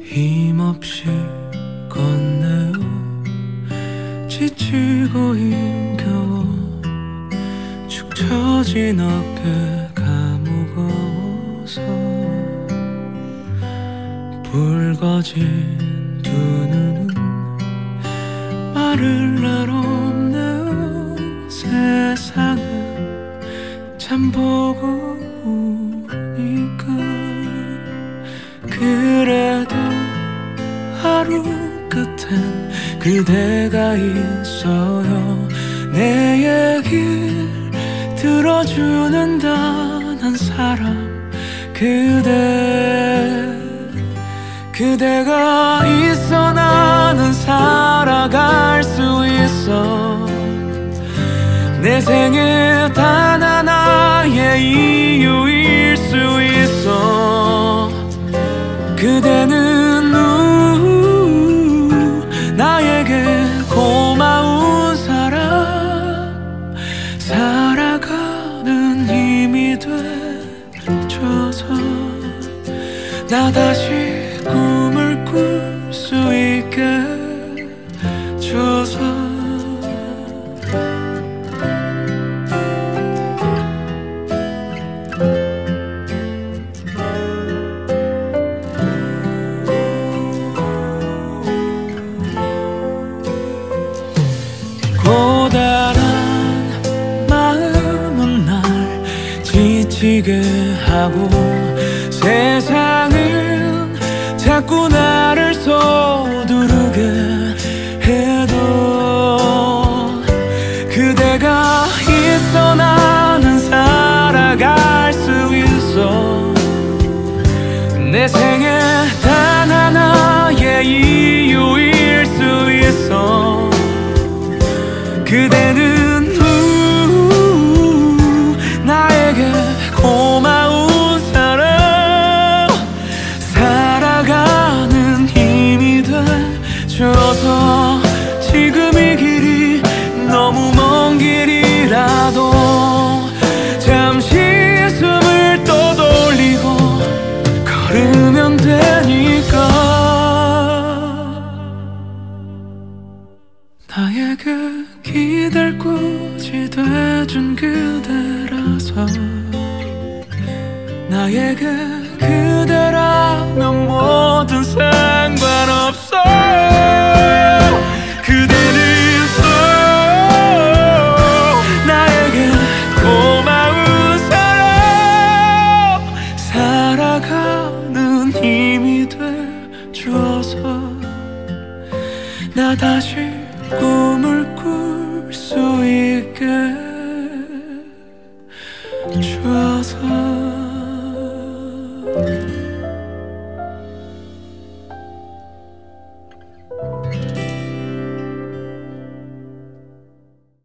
힘없이 걷네요. 지치고 힘겨워 축 처진 어깨가 무거워서 붉어진 두 눈은 말을 날 없네요. 세상을 참 보고 오니까 그래도 하루 끝엔 그대가 있어요. 내 얘길 들어주는 단한 사람 그대가 있어 나는 살아갈 수 있어. 내 생에 단 하나의 이유일 수 있어. 그대는 나에게 고마운 사람, 살아가는 힘이 돼줘서 나 다시 꿈을 꿀 수 있게 줘서. 고단한 마음은 날 지치게 하고 세상은 자꾸 나를 서두르게 해도 그대가 있어 나는 살아갈 수 있어. 내 생에 단 하나의 이유일 수 있어. 그대는 나에게 고마운 사람, 살아가는 힘이 돼줘서 지금 이 길이 너무 먼 길이라도 잠시 숨을 또 돌리고 걸으면 되니까. 나에게 기댈 곳이 돼준 그대라서 나에게 그대라면 뭐든 상관없어. 그대는 나에게 고마운 사람, 살아가는 힘이 돼줘서 나 다시 꿈을 꿀 수 있게 줘서.